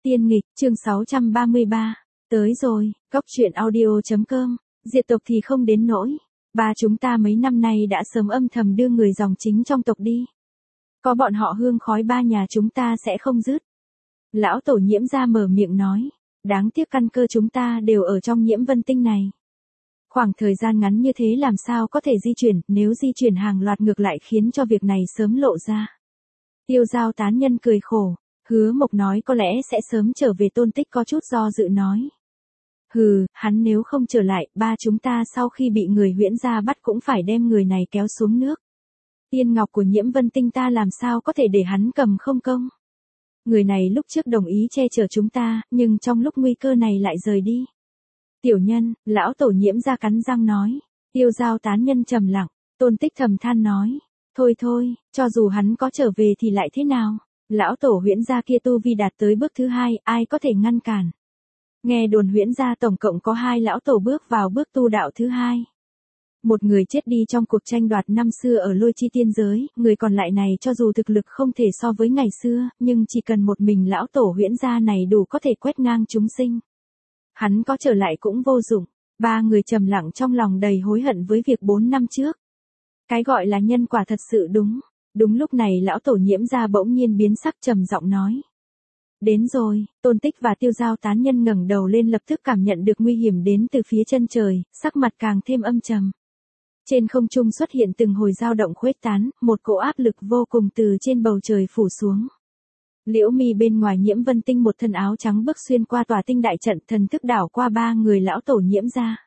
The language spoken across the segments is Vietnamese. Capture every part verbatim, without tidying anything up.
Tiên nghịch, chương sáu trăm ba mươi ba. Tới rồi, góc truyện audio.com. Diệt tộc thì không đến nỗi. Ba chúng ta mấy năm nay đã sớm âm thầm đưa người dòng chính trong tộc đi. Có bọn họ hương khói ba nhà chúng ta sẽ không dứt. Lão tổ Nhiễm ra mở miệng nói. Đáng tiếc căn cơ chúng ta đều ở trong Nhiễm Vân Tinh này. Khoảng thời gian ngắn như thế làm sao có thể di chuyển, nếu di chuyển hàng loạt ngược lại khiến cho việc này sớm lộ ra. Tiêu Giao tán nhân cười khổ. Hứa Mộc nói có lẽ sẽ sớm trở về. Tôn Tích có chút do dự nói. Hừ, hắn nếu không trở lại, ba chúng ta sau khi bị người Huyễn gia bắt cũng phải đem người này kéo xuống nước. Tiên ngọc của Nhiễm Vân Tinh ta làm sao có thể để hắn cầm không công. Người này lúc trước đồng ý che chở chúng ta, nhưng trong lúc nguy cơ này lại rời đi. Tiểu nhân, lão tổ Nhiễm ra cắn răng nói. Tiêu Giao tán nhân trầm lặng. Tôn Tích thầm than nói. Thôi thôi, cho dù hắn có trở về thì lại thế nào? Lão tổ Huyễn gia kia tu vi đạt tới bước thứ hai, ai có thể ngăn cản? Nghe đồn Huyễn gia tổng cộng có hai lão tổ bước vào bước tu đạo thứ hai. Một người chết đi trong cuộc tranh đoạt năm xưa ở Lôi Chi tiên giới, người còn lại này cho dù thực lực không thể so với ngày xưa, nhưng chỉ cần một mình lão tổ Huyễn gia này đủ có thể quét ngang chúng sinh. Hắn có trở lại cũng vô dụng. Ba người trầm lặng trong lòng đầy hối hận với việc bốn năm trước. Cái gọi là nhân quả thật sự đúng. Đúng lúc này lão tổ Nhiễm ra bỗng nhiên biến sắc trầm giọng nói. Đến rồi. Tôn Tích và Tiêu Giao tán nhân ngẩng đầu lên lập tức cảm nhận được nguy hiểm đến từ phía chân trời, sắc mặt càng thêm âm trầm. Trên không trung xuất hiện từng hồi dao động khuếch tán, một cỗ áp lực vô cùng từ trên bầu trời phủ xuống. Liễu Mi bên ngoài Nhiễm Vân Tinh một thân áo trắng bước xuyên qua tòa tinh đại trận, thần thức đảo qua ba người lão tổ Nhiễm ra.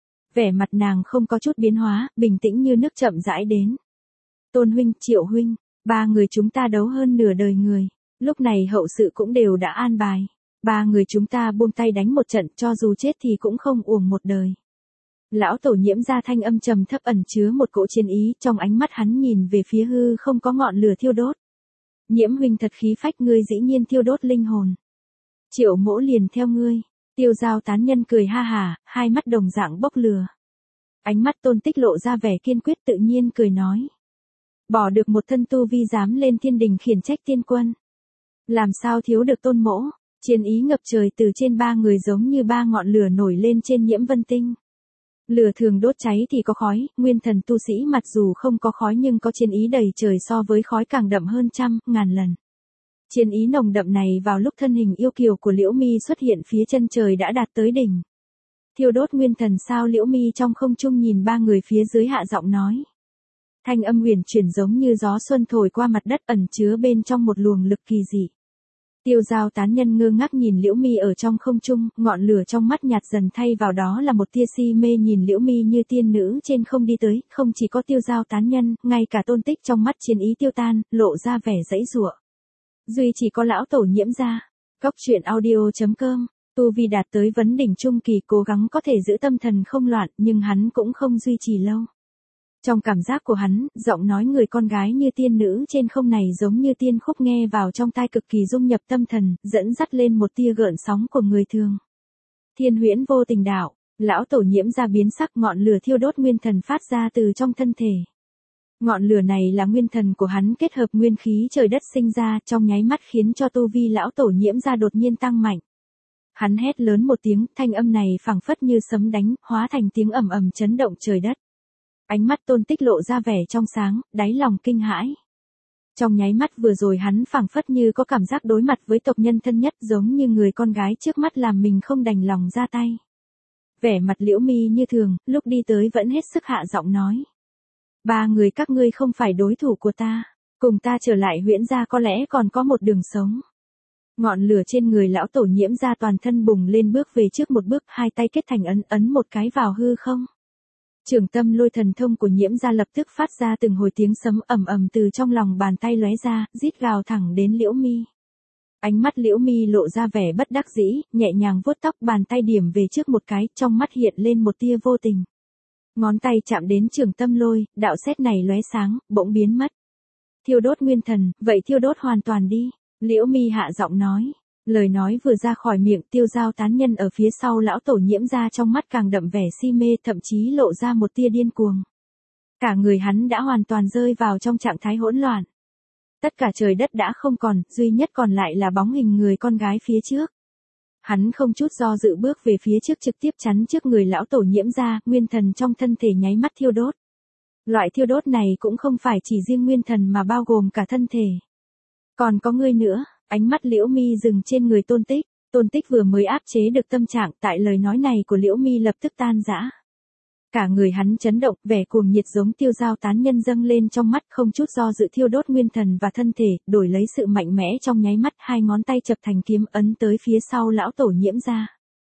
Vẻ mặt nàng không có chút biến hóa, bình tĩnh như nước chậm rãi đến. Tôn huynh, Triệu huynh, ba người chúng ta đấu hơn nửa đời người. Lúc này hậu sự cũng đều đã an bài. Ba người chúng ta buông tay đánh một trận, cho dù chết thì cũng không uổng một đời. Lão tổ Nhiễm ra thanh âm trầm thấp ẩn chứa một cỗ chiến ý, trong ánh mắt hắn nhìn về phía hư không có ngọn lửa thiêu đốt. Nhiễm huynh thật khí phách, ngươi dĩ nhiên thiêu đốt linh hồn. Triệu mỗ liền theo ngươi. Tiêu Giao tán nhân cười ha hà, hai mắt đồng dạng bốc lửa. Ánh mắt Tôn Tích lộ ra vẻ kiên quyết tự nhiên cười nói. Bỏ được một thân tu vi dám lên thiên đình khiển trách tiên quân. Làm sao thiếu được Tôn mỗ? Chiến ý ngập trời từ trên ba người giống như ba ngọn lửa nổi lên trên Nhiễm Vân Tinh. Lửa thường đốt cháy thì có khói, nguyên thần tu sĩ mặc dù không có khói nhưng có chiến ý đầy trời, so với khói càng đậm hơn trăm, ngàn lần. Chiến ý nồng đậm này vào lúc thân hình yêu kiều của Liễu Mi xuất hiện phía chân trời đã đạt tới đỉnh. Thiêu đốt nguyên thần sao? Liễu Mi trong không trung nhìn ba người phía dưới hạ giọng nói. Thanh âm huyền chuyển giống như gió xuân thổi qua mặt đất, ẩn chứa bên trong một luồng lực kỳ dị. Tiêu Giao tán nhân ngơ ngác nhìn Liễu Mi ở trong không trung, ngọn lửa trong mắt nhạt dần thay vào đó là một tia si mê nhìn Liễu Mi như tiên nữ trên không đi tới. Không chỉ có Tiêu Giao tán nhân, ngay cả Tôn Tích trong mắt chiến ý tiêu tan, lộ ra vẻ giãy giụa. Duy chỉ có lão tổ Nhiễm ra. Góc truyện audio.com. Tu vi đạt tới vấn đỉnh trung kỳ, cố gắng có thể giữ tâm thần không loạn, nhưng hắn cũng không duy trì lâu. Trong cảm giác của hắn, giọng nói người con gái như tiên nữ trên không này giống như tiên khúc nghe vào trong tai cực kỳ dung nhập tâm thần, dẫn dắt lên một tia gợn sóng của người thường. Thiên huyễn vô tình đạo, lão tổ Nhiễm ra biến sắc, ngọn lửa thiêu đốt nguyên thần phát ra từ trong thân thể. Ngọn lửa này là nguyên thần của hắn kết hợp nguyên khí trời đất sinh ra, trong nháy mắt khiến cho tu vi lão tổ Nhiễm ra đột nhiên tăng mạnh. Hắn hét lớn một tiếng, thanh âm này phảng phất như sấm đánh, hóa thành tiếng ầm ầm chấn động trời đất. Ánh mắt Tôn Tích lộ ra vẻ trong sáng, đáy lòng kinh hãi. Trong nháy mắt vừa rồi hắn phảng phất như có cảm giác đối mặt với tộc nhân thân nhất, giống như người con gái trước mắt làm mình không đành lòng ra tay. Vẻ mặt Liễu Mi như thường, lúc đi tới vẫn hết sức hạ giọng nói. Ba người các ngươi không phải đối thủ của ta, cùng ta trở lại Huyễn gia có lẽ còn có một đường sống. Ngọn lửa trên người lão tổ Nhiễm ra toàn thân bùng lên, bước về trước một bước, hai tay kết thành ấn, ấn một cái vào hư không. Trường tâm lôi thần thông của Nhiễm ra lập tức phát ra từng hồi tiếng sấm ầm ầm từ trong lòng bàn tay lóe ra, rít gào thẳng đến Liễu Mi. Ánh mắt Liễu Mi lộ ra vẻ bất đắc dĩ, nhẹ nhàng vuốt tóc, bàn tay điểm về trước một cái, trong mắt hiện lên một tia vô tình. Ngón tay chạm đến trường tâm lôi, đạo sét này lóe sáng, bỗng biến mất. Thiêu đốt nguyên thần, vậy thiêu đốt hoàn toàn đi. Liễu Mi hạ giọng nói. Lời nói vừa ra khỏi miệng, Tiêu Giao tán nhân ở phía sau lão tổ Nhiễm ra trong mắt càng đậm vẻ si mê, thậm chí lộ ra một tia điên cuồng. Cả người hắn đã hoàn toàn rơi vào trong trạng thái hỗn loạn. Tất cả trời đất đã không còn, duy nhất còn lại là bóng hình người con gái phía trước. Hắn không chút do dự bước về phía trước trực tiếp chắn trước người lão tổ Nhiễm ra, nguyên thần trong thân thể nháy mắt thiêu đốt. Loại thiêu đốt này cũng không phải chỉ riêng nguyên thần mà bao gồm cả thân thể. Còn có ngươi nữa, ánh mắt Liễu Mi dừng trên người Tôn Tích. Tôn Tích vừa mới áp chế được tâm trạng, tại lời nói này của Liễu Mi lập tức tan rã. Cả người hắn chấn động, vẻ cuồng nhiệt giống tiêu dao tán nhân dâng lên trong mắt, không chút do dự thiêu đốt nguyên thần và thân thể, đổi lấy sự mạnh mẽ trong nháy mắt, hai ngón tay chập thành kiếm ấn tới phía sau lão tổ Nhiễm ra.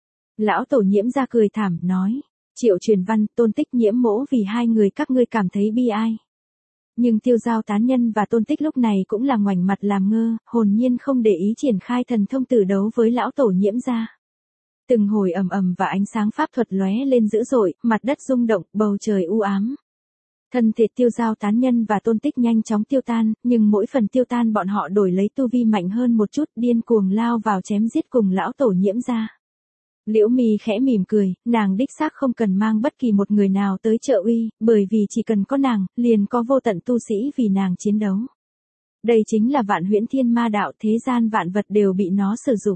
Lão tổ Nhiễm ra cười thảm, nói, Triệu Truyền Văn, Tôn Tích, Nhiễm mỗ vì hai người các ngươi cảm thấy bi ai. Nhưng tiêu dao tán nhân và Tôn Tích lúc này cũng là ngoảnh mặt làm ngơ, hồn nhiên không để ý triển khai thần thông tử đấu với lão tổ Nhiễm ra. Từng hồi ầm ầm và ánh sáng pháp thuật lóe lên dữ dội, mặt đất rung động, bầu trời u ám. Thân thể tiêu dao tán nhân và Tôn Tích nhanh chóng tiêu tan, nhưng mỗi phần tiêu tan bọn họ đổi lấy tu vi mạnh hơn một chút, điên cuồng lao vào chém giết cùng lão tổ Nhiễm ra. Liễu Mi khẽ mỉm cười, nàng đích xác không cần mang bất kỳ một người nào tới trợ uy, bởi vì chỉ cần có nàng, liền có vô tận tu sĩ vì nàng chiến đấu. Đây chính là Vạn Huyễn Thiên Ma đạo, thế gian vạn vật đều bị nó sử dụng.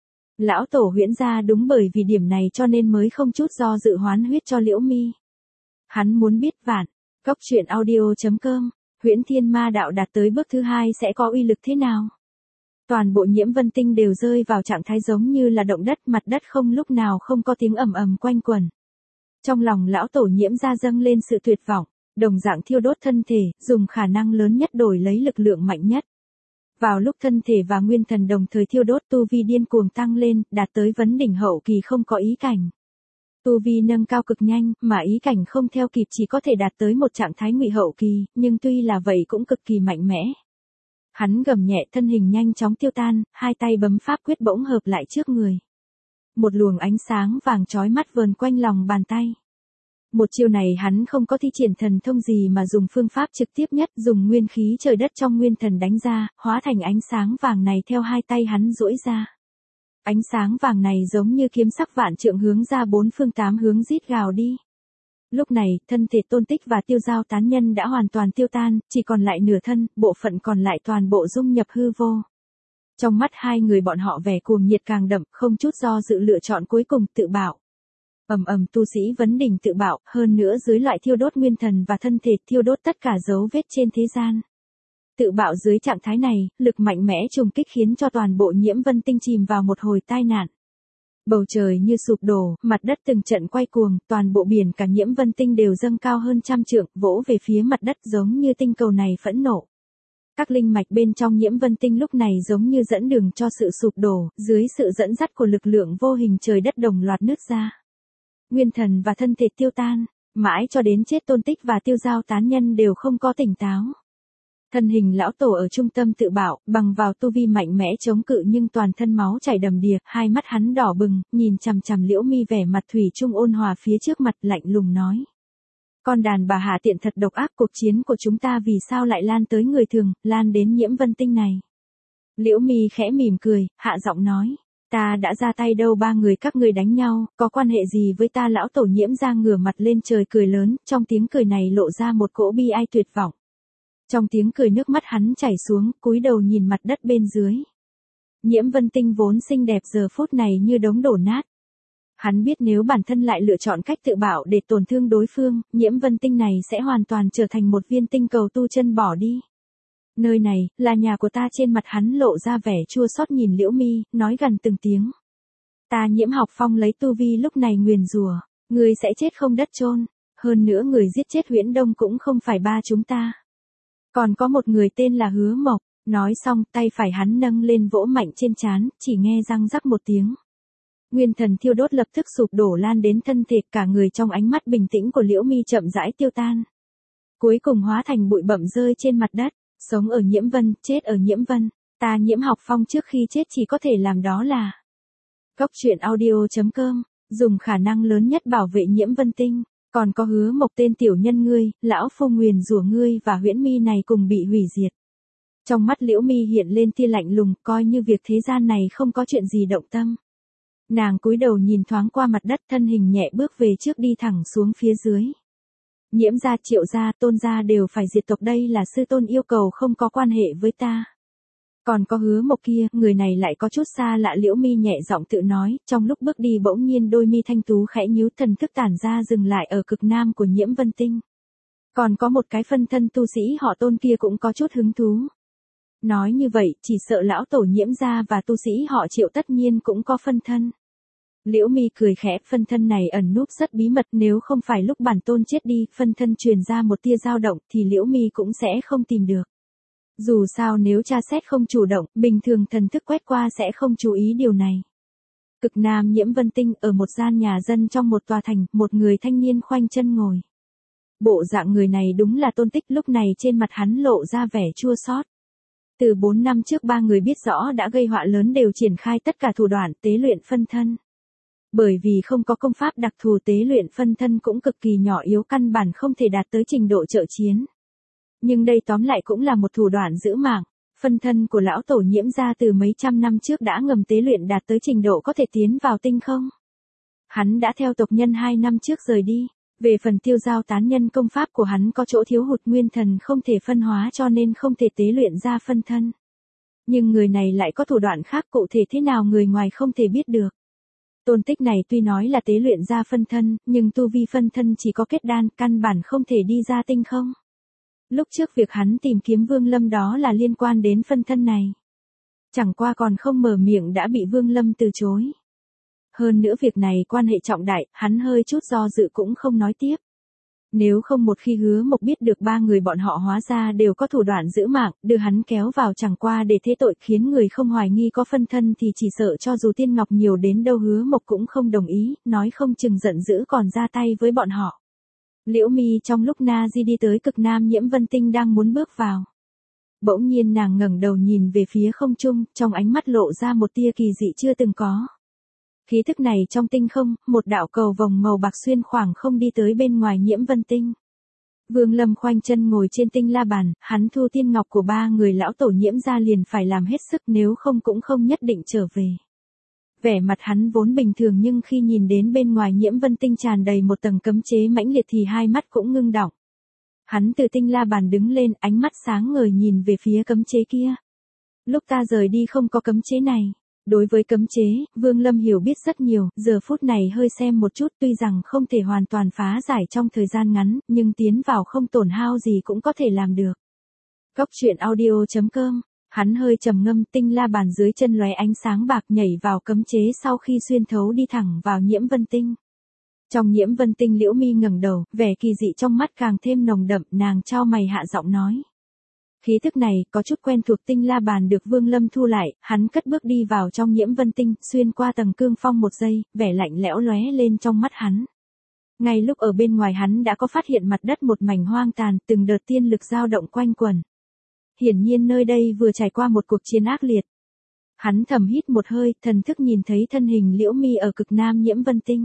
Lão tổ Huyễn gia đúng bởi vì điểm này cho nên mới không chút do dự hoán huyết cho Liễu Mi. Hắn muốn biết vạn, cốc truyện audio chấm com, Huyễn Thiên Ma đạo đạt tới bước thứ hai sẽ có uy lực thế nào? Toàn bộ Nhiễm Vân Tinh đều rơi vào trạng thái giống như là động đất, mặt đất không lúc nào không có tiếng ầm ầm quanh quẩn. Trong lòng lão tổ Nhiễm ra dâng lên sự tuyệt vọng, đồng dạng thiêu đốt thân thể, dùng khả năng lớn nhất đổi lấy lực lượng mạnh nhất. Vào lúc thân thể và nguyên thần đồng thời thiêu đốt, tu vi điên cuồng tăng lên, đạt tới vấn đỉnh hậu kỳ không có ý cảnh. Tu vi nâng cao cực nhanh, mà ý cảnh không theo kịp chỉ có thể đạt tới một trạng thái ngụy hậu kỳ, nhưng tuy là vậy cũng cực kỳ mạnh mẽ. Hắn gầm nhẹ, thân hình nhanh chóng tiêu tan, hai tay bấm pháp quyết bỗng hợp lại trước người. Một luồng ánh sáng vàng chói mắt vờn quanh lòng bàn tay. Một chiêu này hắn không có thi triển thần thông gì mà dùng phương pháp trực tiếp nhất, dùng nguyên khí trời đất trong nguyên thần đánh ra, hóa thành ánh sáng vàng này theo hai tay hắn duỗi ra. Ánh sáng vàng này giống như kiếm sắc vạn trượng hướng ra bốn phương tám hướng rít gào đi. Lúc này, thân thể Tôn Tích và tiêu dao tán nhân đã hoàn toàn tiêu tan, chỉ còn lại nửa thân, bộ phận còn lại toàn bộ dung nhập hư vô. Trong mắt hai người bọn họ vẻ cuồng nhiệt càng đậm, không chút do dự lựa chọn cuối cùng, tự bạo. Ầm ầm, tu sĩ vấn đỉnh tự bạo, hơn nữa dưới loại thiêu đốt nguyên thần và thân thể, thiêu đốt tất cả dấu vết trên thế gian. Tự bạo dưới trạng thái này, lực mạnh mẽ trùng kích khiến cho toàn bộ Nhiễm Vân Tinh chìm vào một hồi tai nạn. Bầu trời như sụp đổ, mặt đất từng trận quay cuồng, toàn bộ biển cả Nhiễm Vân Tinh đều dâng cao hơn trăm trượng, vỗ về phía mặt đất giống như tinh cầu này phẫn nộ. Các linh mạch bên trong Nhiễm Vân Tinh lúc này giống như dẫn đường cho sự sụp đổ, dưới sự dẫn dắt của lực lượng vô hình trời đất đồng loạt nứt ra. Nguyên thần và thân thể tiêu tan, mãi cho đến chết Tôn Tích và tiêu dao tán nhân đều không có tỉnh táo. Thân hình lão tổ ở trung tâm tự bạo, bằng vào tu vi mạnh mẽ chống cự nhưng toàn thân máu chảy đầm đìa, hai mắt hắn đỏ bừng, nhìn chằm chằm Liễu Mi vẻ mặt thủy chung ôn hòa phía trước mặt, lạnh lùng nói. Con đàn bà hạ tiện thật độc ác, cuộc chiến của chúng ta vì sao lại lan tới người thường, lan đến Nhiễm Vân Tinh này. Liễu Mi khẽ mỉm cười, hạ giọng nói. Ta đã ra tay đâu, ba người các ngươi đánh nhau, có quan hệ gì với ta? Lão tổ Nhiễm ra ngửa mặt lên trời cười lớn, trong tiếng cười này lộ ra một cỗ bi ai tuyệt vọng. Trong tiếng cười nước mắt hắn chảy xuống, cúi đầu nhìn mặt đất bên dưới. Nhiễm Vân Tinh vốn xinh đẹp giờ phút này như đống đổ nát. Hắn biết nếu bản thân lại lựa chọn cách tự bạo để tổn thương đối phương, Nhiễm Vân Tinh này sẽ hoàn toàn trở thành một viên tinh cầu tu chân bỏ đi. Nơi này, là nhà của ta. Trên mặt hắn lộ ra vẻ chua xót nhìn Liễu Mi, nói gần từng tiếng. Ta Nhiễm Học Phong lấy tu vi lúc này nguyền rủa, người sẽ chết không đất chôn. Hơn nữa người giết chết Huyễn Đông cũng không phải ba chúng ta. Còn có một người tên là Hứa Mộc. Nói xong, tay phải hắn nâng lên vỗ mạnh trên trán, chỉ nghe răng rắc một tiếng. Nguyên thần thiêu đốt lập tức sụp đổ lan đến thân thể, cả người trong ánh mắt bình tĩnh của Liễu Mi chậm rãi tiêu tan. Cuối cùng hóa thành bụi bặm rơi trên mặt đất. Sống ở Nhiễm Vân, chết ở Nhiễm Vân, ta Nhiễm Học Phong trước khi chết chỉ có thể làm đó là. Cốc truyện audio chấm com, dùng khả năng lớn nhất bảo vệ Nhiễm Vân Tinh, còn có Hứa Mộc tên tiểu nhân ngươi, lão phu nguyền rủa ngươi và Huyễn Mi này cùng bị hủy diệt. Trong mắt Liễu Mi hiện lên tia lạnh lùng, coi như việc thế gian này không có chuyện gì động tâm. Nàng cúi đầu nhìn thoáng qua mặt đất, thân hình nhẹ bước về trước đi thẳng xuống phía dưới. Nhiễm gia, Triệu gia, Tôn gia đều phải diệt tộc, đây là sư tôn yêu cầu, không có quan hệ với ta. Còn có Hứa Mộc kia, người này lại có chút xa lạ. Liễu Mi nhẹ giọng tự nói, trong lúc bước đi bỗng nhiên đôi mi thanh tú khẽ nhíu, thần thức tản ra dừng lại ở cực nam của Nhiễm Vân Tinh. Còn có một cái phân thân tu sĩ họ Tôn kia cũng có chút hứng thú. Nói như vậy, chỉ sợ lão tổ Nhiễm gia và tu sĩ họ Triệu tất nhiên cũng có phân thân. Liễu Mi cười khẽ, phân thân này ẩn núp rất bí mật, nếu không phải lúc bản tôn chết đi, phân thân truyền ra một tia dao động thì Liễu Mi cũng sẽ không tìm được. Dù sao nếu tra xét không chủ động, bình thường thần thức quét qua sẽ không chú ý điều này. Cực nam Nhiễm Vân Tinh, ở một gian nhà dân trong một tòa thành, một người thanh niên khoanh chân ngồi. Bộ dạng người này đúng là Tôn Tích, lúc này trên mặt hắn lộ ra vẻ chua xót. Từ bốn năm trước ba người biết rõ đã gây họa lớn đều triển khai tất cả thủ đoạn tế luyện phân thân. Bởi vì không có công pháp đặc thù, tế luyện phân thân cũng cực kỳ nhỏ yếu, căn bản không thể đạt tới trình độ trợ chiến. Nhưng đây tóm lại cũng là một thủ đoạn giữ mạng. Phân thân của lão tổ Nhiễm gia từ mấy trăm năm trước đã ngầm tế luyện đạt tới trình độ có thể tiến vào tinh không. Hắn đã theo tộc nhân hai năm trước rời đi. Về phần Tiêu Giao tán nhân, công pháp của hắn có chỗ thiếu hụt, nguyên thần không thể phân hóa cho nên không thể tế luyện ra phân thân. Nhưng người này lại có thủ đoạn khác, cụ thể thế nào người ngoài không thể biết được. Tôn Tích này tuy nói là tế luyện ra phân thân, nhưng tu vi phân thân chỉ có kết đan, căn bản không thể đi ra tinh không. Lúc trước việc hắn tìm kiếm Vương Lâm đó là liên quan đến phân thân này. Chẳng qua còn không mở miệng đã bị Vương Lâm từ chối. Hơn nữa việc này quan hệ trọng đại, hắn hơi chút do dự cũng không nói tiếp. Nếu không một khi Hứa Mộc biết được ba người bọn họ hóa ra đều có thủ đoạn giữ mạng, đưa hắn kéo vào chẳng qua để thế tội, khiến người không hoài nghi có phân thân thì chỉ sợ cho dù tiên ngọc nhiều đến đâu Hứa Mộc cũng không đồng ý, nói không chừng giận dữ còn ra tay với bọn họ. Liễu Mi trong lúc Na Di đi tới cực nam Nhiễm Vân Tinh đang muốn bước vào. Bỗng nhiên nàng ngẩng đầu nhìn về phía không trung, trong ánh mắt lộ ra một tia kỳ dị chưa từng có. Khí thức này trong tinh không, một đạo cầu vồng màu bạc xuyên khoảng không đi tới bên ngoài Nhiễm Vân Tinh. Vương Lâm khoanh chân ngồi trên tinh la bàn, hắn thu tiên ngọc của ba người lão tổ Nhiễm gia liền phải làm hết sức, nếu không cũng không nhất định trở về. Vẻ mặt hắn vốn bình thường nhưng khi nhìn đến bên ngoài Nhiễm Vân Tinh tràn đầy một tầng cấm chế mãnh liệt thì hai mắt cũng ngưng đọng. Hắn từ tinh la bàn đứng lên, ánh mắt sáng ngời nhìn về phía cấm chế kia. Lúc ta rời đi không có cấm chế này. Đối với cấm chế, Vương Lâm hiểu biết rất nhiều, giờ phút này hơi xem một chút, tuy rằng không thể hoàn toàn phá giải trong thời gian ngắn, nhưng tiến vào không tổn hao gì cũng có thể làm được. Góc truyện audio chấm com, hắn hơi trầm ngâm, tinh la bàn dưới chân lóe ánh sáng bạc nhảy vào cấm chế sau khi xuyên thấu đi thẳng vào Nhiễm Vân Tinh. Trong Nhiễm Vân Tinh Liễu Mi ngẩng đầu, vẻ kỳ dị trong mắt càng thêm nồng đậm, nàng chau mày hạ giọng nói. Khí thức này, có chút quen thuộc. Tinh la bàn được Vương Lâm thu lại, hắn cất bước đi vào trong Nhiễm Vân Tinh, xuyên qua tầng cương phong một giây, vẻ lạnh lẽo lóe lên trong mắt hắn. Ngay lúc ở bên ngoài hắn đã có phát hiện mặt đất một mảnh hoang tàn, từng đợt tiên lực dao động quanh quẩn. Hiển nhiên nơi đây vừa trải qua một cuộc chiến ác liệt. Hắn thầm hít một hơi, thần thức nhìn thấy thân hình Liễu Mi ở cực nam Nhiễm Vân Tinh.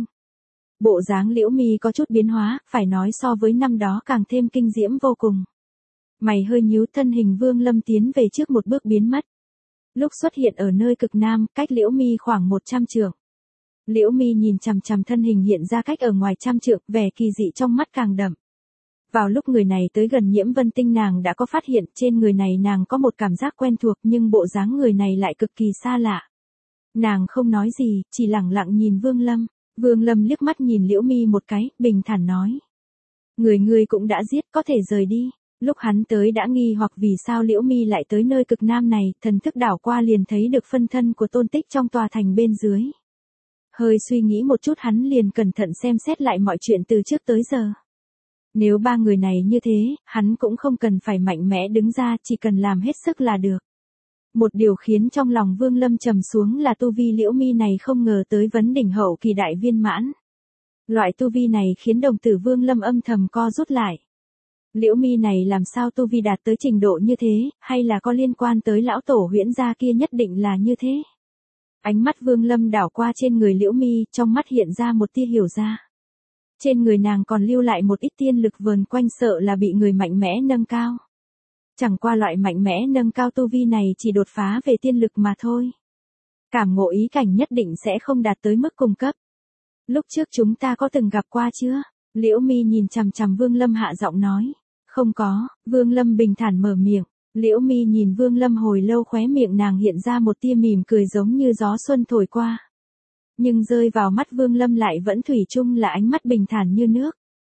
Bộ dáng Liễu Mi có chút biến hóa, phải nói so với năm đó càng thêm kinh diễm vô cùng. Mày hơi nhíu, thân hình Vương Lâm tiến về trước một bước biến mất. Lúc xuất hiện ở nơi cực nam, cách Liễu Mi khoảng một trăm trượng. Liễu Mi nhìn chằm chằm thân hình hiện ra cách ở ngoài trăm trượng, vẻ kỳ dị trong mắt càng đậm. Vào lúc người này tới gần Nhiễm Vân Tinh nàng đã có phát hiện, trên người này nàng có một cảm giác quen thuộc nhưng bộ dáng người này lại cực kỳ xa lạ. Nàng không nói gì, chỉ lặng lặng nhìn Vương Lâm. Vương Lâm liếc mắt nhìn Liễu Mi một cái, bình thản nói. Người ngươi cũng đã giết, có thể rời đi. Lúc hắn tới đã nghi hoặc vì sao Liễu Mi lại tới nơi cực nam này, thần thức đảo qua liền thấy được phân thân của Tôn Tích trong tòa thành bên dưới. Hơi suy nghĩ một chút hắn liền cẩn thận xem xét lại mọi chuyện từ trước tới giờ. Nếu ba người này như thế, hắn cũng không cần phải mạnh mẽ đứng ra, chỉ cần làm hết sức là được. Một điều khiến trong lòng Vương Lâm trầm xuống là tu vi Liễu Mi này không ngờ tới vấn đỉnh hậu kỳ đại viên mãn. Loại tu vi này khiến đồng tử Vương Lâm âm thầm co rút lại. Liễu Mi này làm sao tu vi đạt tới trình độ như thế, hay là có liên quan tới lão tổ Huyễn gia kia, nhất định là như thế. Ánh mắt Vương Lâm đảo qua trên người Liễu Mi, trong mắt hiện ra một tia hiểu ra. Trên người nàng còn lưu lại một ít tiên lực vờn quanh, sợ là bị người mạnh mẽ nâng cao. Chẳng qua loại mạnh mẽ nâng cao tu vi này chỉ đột phá về tiên lực mà thôi. Cảm ngộ ý cảnh nhất định sẽ không đạt tới mức cùng cấp. Lúc trước chúng ta có từng gặp qua chưa? Liễu Mi nhìn chằm chằm Vương Lâm hạ giọng nói. Không có, Vương Lâm bình thản mở miệng. Liễu Mi nhìn Vương Lâm hồi lâu, khóe miệng nàng hiện ra một tia mỉm cười giống như gió xuân thổi qua. Nhưng rơi vào mắt Vương Lâm lại vẫn thủy chung là ánh mắt bình thản như nước.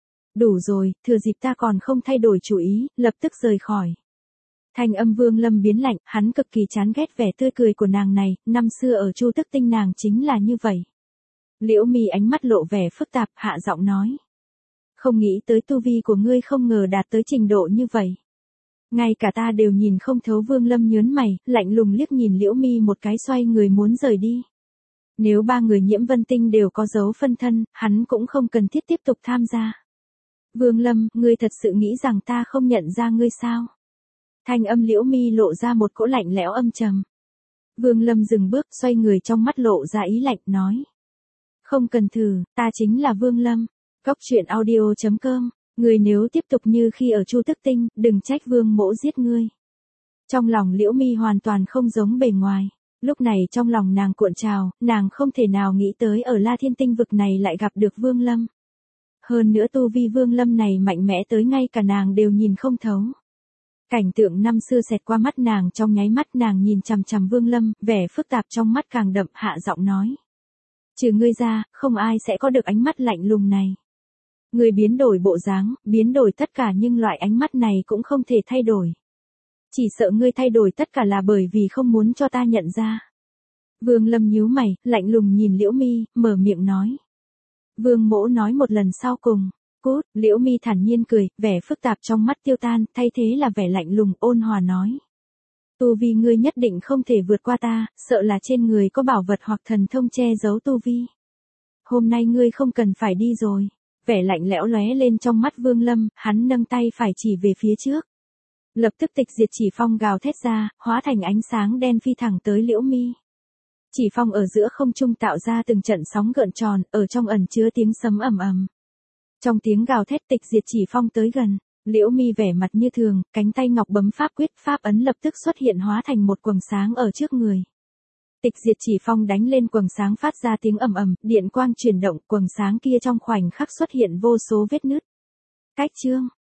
Đủ rồi, thừa dịp ta còn không thay đổi chủ ý, lập tức rời khỏi. Thanh âm Vương Lâm biến lạnh, hắn cực kỳ chán ghét vẻ tươi cười của nàng này, năm xưa ở Chu Tức Tinh nàng chính là như vậy. Liễu Mi ánh mắt lộ vẻ phức tạp, hạ giọng nói. Không nghĩ tới tu vi của ngươi không ngờ đạt tới trình độ như vậy. Ngay cả ta đều nhìn không thấu. Vương Lâm nhớn mày, lạnh lùng liếc nhìn Liễu Mi một cái, xoay người muốn rời đi. Nếu ba người Nhiễm Vân Tinh đều có dấu phân thân, hắn cũng không cần thiết tiếp tục tham gia. Vương Lâm, ngươi thật sự nghĩ rằng ta không nhận ra ngươi sao? Thanh âm Liễu Mi lộ ra một cỗ lạnh lẽo âm trầm. Vương Lâm dừng bước, xoay người, trong mắt lộ ra ý lạnh, nói. Không cần thử, ta chính là Vương Lâm. Góc truyện audio chấm com, người nếu tiếp tục như khi ở Chu Tức Tinh, đừng trách Vương mỗ giết ngươi. Trong lòng Liễu Mi hoàn toàn không giống bề ngoài. Lúc này trong lòng nàng cuộn trào, nàng không thể nào nghĩ tới ở La Thiên Tinh vực này lại gặp được Vương Lâm. Hơn nữa tu vi Vương Lâm này mạnh mẽ tới ngay cả nàng đều nhìn không thấu. Cảnh tượng năm xưa xẹt qua mắt nàng, trong nháy mắt nàng nhìn chằm chằm Vương Lâm, vẻ phức tạp trong mắt càng đậm, hạ giọng nói. Trừ ngươi ra, không ai sẽ có được ánh mắt lạnh lùng này. Ngươi biến đổi bộ dáng, biến đổi tất cả, nhưng loại ánh mắt này cũng không thể thay đổi. Chỉ sợ ngươi thay đổi tất cả là bởi vì không muốn cho ta nhận ra. Vương Lâm nhíu mày, lạnh lùng nhìn Liễu Mi, mở miệng nói. Vương mỗ nói một lần sau cùng. Cút. Liễu Mi thản nhiên cười, vẻ phức tạp trong mắt tiêu tan, thay thế là vẻ lạnh lùng ôn hòa nói. Tu vi ngươi nhất định không thể vượt qua ta, sợ là trên người có bảo vật hoặc thần thông che giấu tu vi. Hôm nay ngươi không cần phải đi rồi. Vẻ lạnh lẽo lóe lên trong mắt Vương Lâm, hắn nâng tay phải chỉ về phía trước. Lập tức tịch diệt chỉ phong gào thét ra, hóa thành ánh sáng đen phi thẳng tới Liễu Mi. Chỉ phong ở giữa không trung tạo ra từng trận sóng gợn tròn, ở trong ẩn chứa tiếng sấm ầm ầm. Trong tiếng gào thét tịch diệt chỉ phong tới gần, Liễu Mi vẻ mặt như thường, cánh tay ngọc bấm pháp quyết, pháp ấn lập tức xuất hiện hóa thành một quầng sáng ở trước người. Tịch diệt chỉ phong đánh lên quầng sáng phát ra tiếng ầm ầm, điện quang chuyển động, quầng sáng kia trong khoảnh khắc xuất hiện vô số vết nứt. Cách chương